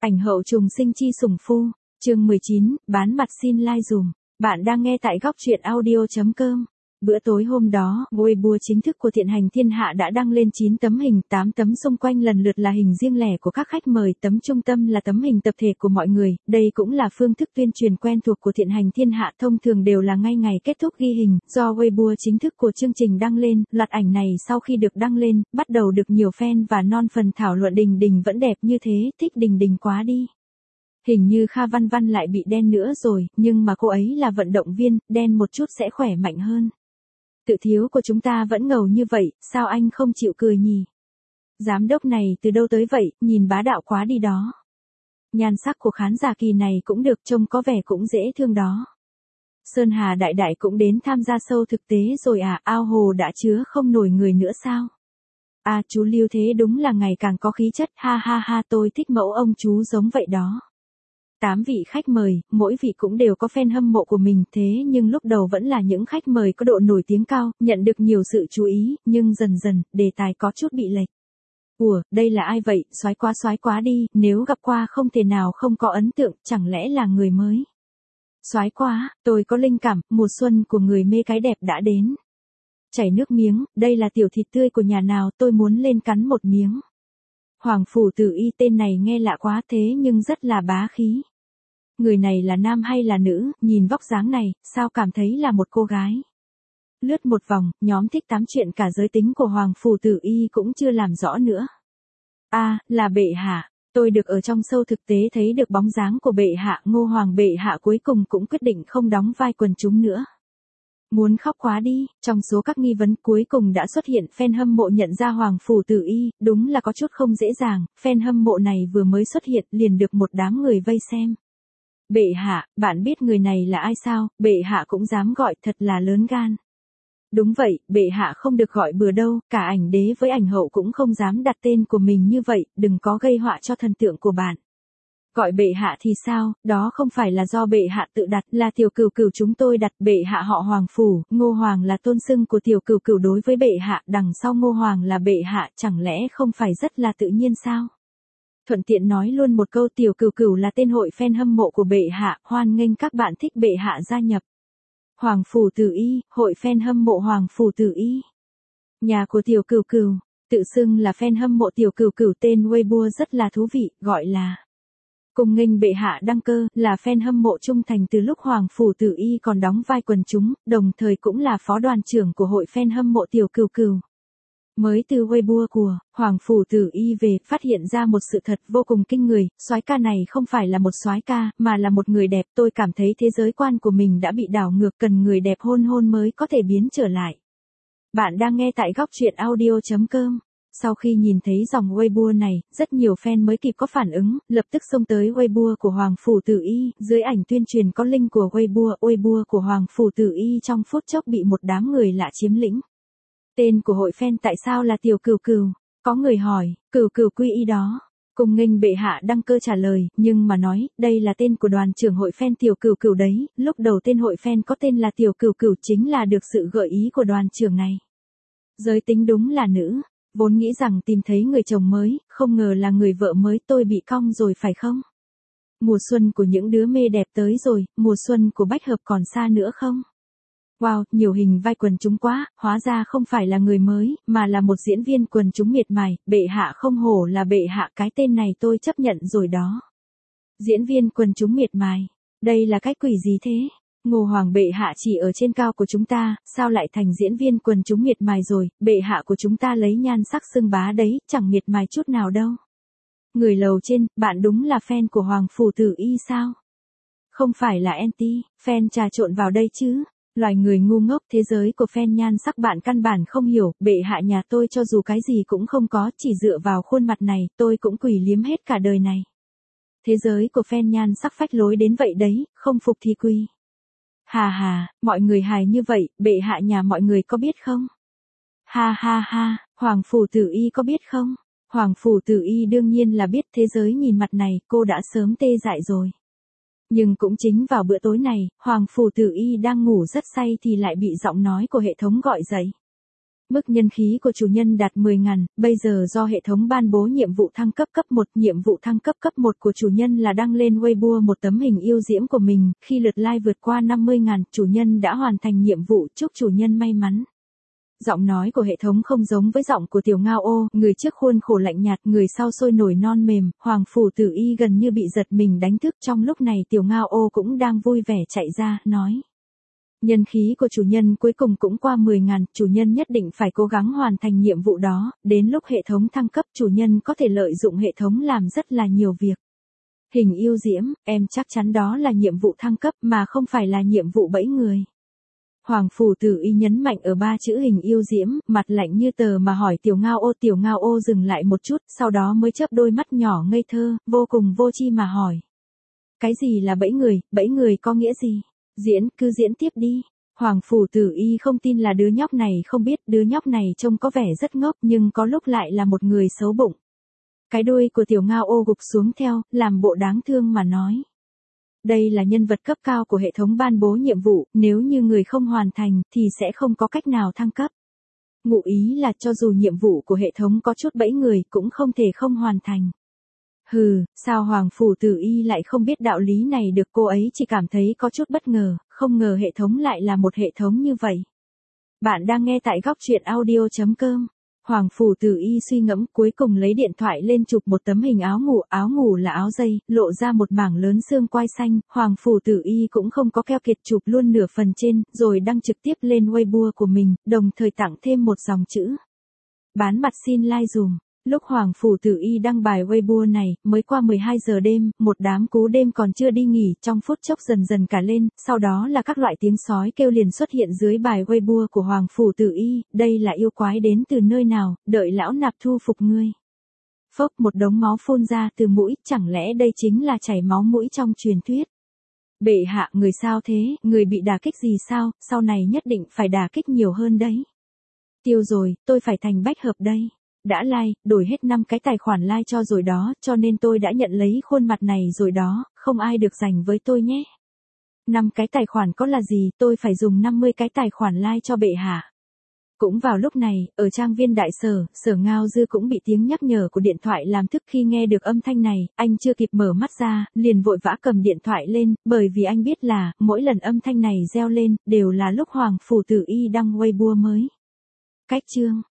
Ảnh hậu trùng sinh chi sủng phu, chương 19, bán mặt xin like dùm. Bạn đang nghe tại góc truyện audio.com. Bữa tối hôm đó, Weibo chính thức của Thiện Hành Thiên Hạ đã đăng lên 9 tấm hình, 8 tấm xung quanh lần lượt là hình riêng lẻ của các khách mời, tấm trung tâm là tấm hình tập thể của mọi người. Đây cũng là phương thức tuyên truyền quen thuộc của Thiện Hành Thiên Hạ, thông thường đều là ngay ngày kết thúc ghi hình. Do Weibo chính thức của chương trình đăng lên, loạt ảnh này sau khi được đăng lên, bắt đầu được nhiều fan và non phần thảo luận. Đình Đình vẫn đẹp như thế, thích Đình Đình quá đi. Hình như Kha Văn Văn lại bị đen nữa rồi, nhưng mà cô ấy là vận động viên, đen một chút sẽ khỏe mạnh hơn. Tự thiếu của chúng ta vẫn ngầu như vậy, sao anh không chịu cười nhỉ? Giám đốc này từ đâu tới vậy, nhìn bá đạo quá đi đó. Nhan sắc của khán giả kỳ này cũng được, trông có vẻ cũng dễ thương đó. Sơn Hà Đại Đại cũng đến tham gia show thực tế rồi à, ao hồ đã chứa không nổi người nữa sao? À, chú Lưu thế đúng là ngày càng có khí chất, ha ha ha, tôi thích mẫu ông chú giống vậy đó. 8 vị khách mời, mỗi vị cũng đều có fan hâm mộ của mình, thế nhưng lúc đầu vẫn là những khách mời có độ nổi tiếng cao, nhận được nhiều sự chú ý, nhưng dần dần, đề tài có chút bị lệch. Ủa, đây là ai vậy, soái quá đi, nếu gặp qua không thể nào không có ấn tượng, chẳng lẽ là người mới. Soái quá, tôi có linh cảm, mùa xuân của người mê cái đẹp đã đến. Chảy nước miếng, đây là tiểu thịt tươi của nhà nào, tôi muốn lên cắn một miếng. Hoàng Phủ Tử Y, tên này nghe lạ quá thế nhưng rất là bá khí. Người này là nam hay là nữ, nhìn vóc dáng này, sao cảm thấy là một cô gái. Lướt một vòng, nhóm thích tám chuyện cả giới tính của Hoàng Phủ Tử Y cũng chưa làm rõ nữa. À, là bệ hạ, tôi được ở trong show thực tế thấy được bóng dáng của bệ hạ. Ngô Hoàng bệ hạ cuối cùng cũng quyết định không đóng vai quần chúng nữa. Muốn khóc quá đi, trong số các nghi vấn cuối cùng đã xuất hiện, fan hâm mộ nhận ra Hoàng Phủ Tử Y, đúng là có chút không dễ dàng, fan hâm mộ này vừa mới xuất hiện liền được một đám người vây xem. Bệ hạ, bạn biết người này là ai sao, bệ hạ cũng dám gọi, thật là lớn gan. Đúng vậy, bệ hạ không được gọi bừa đâu, cả ảnh đế với ảnh hậu cũng không dám đặt tên của mình như vậy, đừng có gây họa cho thần tượng của bạn. Gọi bệ hạ thì sao, đó không phải là do bệ hạ tự đặt, là tiểu cửu cửu chúng tôi đặt. Bệ hạ họ Hoàng Phủ, Ngô Hoàng là tôn xưng của tiểu cửu cửu đối với bệ hạ, đằng sau Ngô Hoàng là bệ hạ, chẳng lẽ không phải rất là tự nhiên sao? Thuận tiện nói luôn một câu, tiểu cửu cửu là tên hội fan hâm mộ của bệ hạ, hoan nghênh các bạn thích bệ hạ gia nhập. Hoàng Phủ Tử Y, hội fan hâm mộ Hoàng Phủ Tử Y. Nhà của tiểu cửu cửu, tự xưng là fan hâm mộ tiểu cửu cửu, tên Weibo rất là thú vị, gọi là cùng nghênh bệ hạ đăng cơ, là fan hâm mộ trung thành từ lúc Hoàng Phủ Tử Y còn đóng vai quần chúng, đồng thời cũng là phó đoàn trưởng của hội fan hâm mộ tiểu cửu cửu. Mới từ Weibo của Hoàng Phủ Tử Y về, phát hiện ra một sự thật vô cùng kinh người, soái ca này không phải là một soái ca, mà là một người đẹp. Tôi cảm thấy thế giới quan của mình đã bị đảo ngược, cần người đẹp hôn hôn mới có thể biến trở lại. Bạn đang nghe tại góc truyện audio.com. Sau khi nhìn thấy dòng Weibo này, rất nhiều fan mới kịp có phản ứng, lập tức xông tới Weibo của Hoàng Phủ Tử Y, dưới ảnh tuyên truyền có link của Weibo của Hoàng Phủ Tử Y trong phút chốc bị một đám người lạ chiếm lĩnh. Tên của hội fan tại sao là tiểu cửu cửu? Có người hỏi, cửu cửu quy y đó. Cùng nghênh bệ hạ đăng cơ trả lời, nhưng mà nói, đây là tên của đoàn trưởng hội fan tiểu cửu cửu đấy, lúc đầu tên hội fan có tên là tiểu cửu cửu chính là được sự gợi ý của đoàn trưởng này. Giới tính đúng là nữ. Vốn nghĩ rằng tìm thấy người chồng mới, không ngờ là người vợ mới, tôi bị cong rồi phải không? Mùa xuân của những đứa mê đẹp tới rồi, mùa xuân của bách hợp còn xa nữa không? Wow, nhiều hình vai quần chúng quá, hóa ra không phải là người mới, mà là một diễn viên quần chúng miệt mài. Bệ hạ không hổ là bệ hạ, cái tên này tôi chấp nhận rồi đó. Diễn viên quần chúng miệt mài, đây là cái quỷ gì thế? Ngô Hoàng bệ hạ chỉ ở trên cao của chúng ta, sao lại thành diễn viên quần chúng miệt mài rồi, bệ hạ của chúng ta lấy nhan sắc xưng bá đấy, chẳng miệt mài chút nào đâu. Người lầu trên, bạn đúng là fan của Hoàng Phủ Tử Y sao? Không phải là anti, fan trà trộn vào đây chứ. Loài người ngu ngốc, thế giới của fan nhan sắc bạn căn bản không hiểu, bệ hạ nhà tôi cho dù cái gì cũng không có, chỉ dựa vào khuôn mặt này, tôi cũng quỳ liếm hết cả đời này. Thế giới của fan nhan sắc phách lối đến vậy đấy, không phục thì quỳ. Hà hà, mọi người hài như vậy, bệ hạ nhà mọi người có biết không? Ha ha ha, Hoàng Phủ Tử Y có biết không? Hoàng Phủ Tử Y đương nhiên là biết, thế giới nhìn mặt này, cô đã sớm tê dại rồi. Nhưng cũng chính vào bữa tối này, Hoàng Phủ Tử Y đang ngủ rất say thì lại bị giọng nói của hệ thống gọi dậy. Mức nhân khí của chủ nhân đạt 10.000, bây giờ do hệ thống ban bố nhiệm vụ thăng cấp cấp 1, nhiệm vụ thăng cấp cấp 1 của chủ nhân là đăng lên Weibo một tấm hình yêu diễm của mình, khi lượt like vượt qua 50.000, chủ nhân đã hoàn thành nhiệm vụ, chúc chủ nhân may mắn. Giọng nói của hệ thống không giống với giọng của Tiểu Ngao Ô, người trước khuôn khổ lạnh nhạt, người sau sôi nổi non mềm, Hoàng Phủ Tử Y gần như bị giật mình đánh thức. Trong lúc này Tiểu Ngao Ô cũng đang vui vẻ chạy ra, nói. Nhân khí của chủ nhân cuối cùng cũng qua 10.000, chủ nhân nhất định phải cố gắng hoàn thành nhiệm vụ đó, đến lúc hệ thống thăng cấp chủ nhân có thể lợi dụng hệ thống làm rất là nhiều việc. Hình yêu diễm, em chắc chắn đó là nhiệm vụ thăng cấp mà không phải là nhiệm vụ bẫy người. Hoàng Phủ Tử Y nhấn mạnh ở 3 chữ hình yêu diễm, mặt lạnh như tờ mà hỏi Tiểu Ngao Ô dừng lại một chút, sau đó mới chớp đôi mắt nhỏ ngây thơ, vô cùng vô tri mà hỏi. Cái gì là bẫy người có nghĩa gì? Cứ diễn tiếp đi. Hoàng Phủ Tử Y không tin là đứa nhóc này không biết, đứa nhóc này trông có vẻ rất ngốc nhưng có lúc lại là một người xấu bụng. Cái đuôi của Tiểu Ngao Ô gục xuống theo, làm bộ đáng thương mà nói. Đây là nhân vật cấp cao của hệ thống ban bố nhiệm vụ, nếu như người không hoàn thành thì sẽ không có cách nào thăng cấp. Ngụ ý là cho dù nhiệm vụ của hệ thống có chút bẫy người cũng không thể không hoàn thành. Hừ, sao Hoàng Phủ Tử Y lại không biết đạo lý này được, cô ấy chỉ cảm thấy có chút bất ngờ, không ngờ hệ thống lại là một hệ thống như vậy. Bạn đang nghe tại góc truyện audio.com. Hoàng Phủ Tử Y suy ngẫm, cuối cùng lấy điện thoại lên chụp một tấm hình áo ngủ là áo dây, lộ ra một mảng lớn xương quai xanh, Hoàng Phủ Tử Y cũng không có keo kiệt chụp luôn nửa phần trên, rồi đăng trực tiếp lên Weibo của mình, đồng thời tặng thêm một dòng chữ. Bán mặt xin like dùm. Lúc Hoàng Phủ Tử Y đăng bài Weibo này, mới qua 12 giờ đêm, một đám cú đêm còn chưa đi nghỉ, trong phút chốc dần dần cả lên, sau đó là các loại tiếng sói kêu liền xuất hiện dưới bài Weibo của Hoàng Phủ Tử Y, đây là yêu quái đến từ nơi nào, đợi lão nạp thu phục ngươi. Phốc, một đống máu phun ra từ mũi, chẳng lẽ đây chính là chảy máu mũi trong truyền thuyết. Bệ hạ, người sao thế, người bị đả kích gì sao, sau này nhất định phải đả kích nhiều hơn đấy. Tiêu rồi, tôi phải thành bách hợp đây. Đã like, đổi hết 5 cái tài khoản like cho rồi đó, cho nên tôi đã nhận lấy khuôn mặt này rồi đó, không ai được giành với tôi nhé. 5 cái tài khoản có là gì, tôi phải dùng 50 cái tài khoản like cho bệ hạ. Cũng vào lúc này, ở trang viên đại sở, Sở Ngao Dư cũng bị tiếng nhắc nhở của điện thoại làm thức. Khi nghe được âm thanh này, anh chưa kịp mở mắt ra, liền vội vã cầm điện thoại lên, bởi vì anh biết là, mỗi lần âm thanh này reo lên, đều là lúc Hoàng Phủ Tử Y đăng Weibo mới. Cách chương.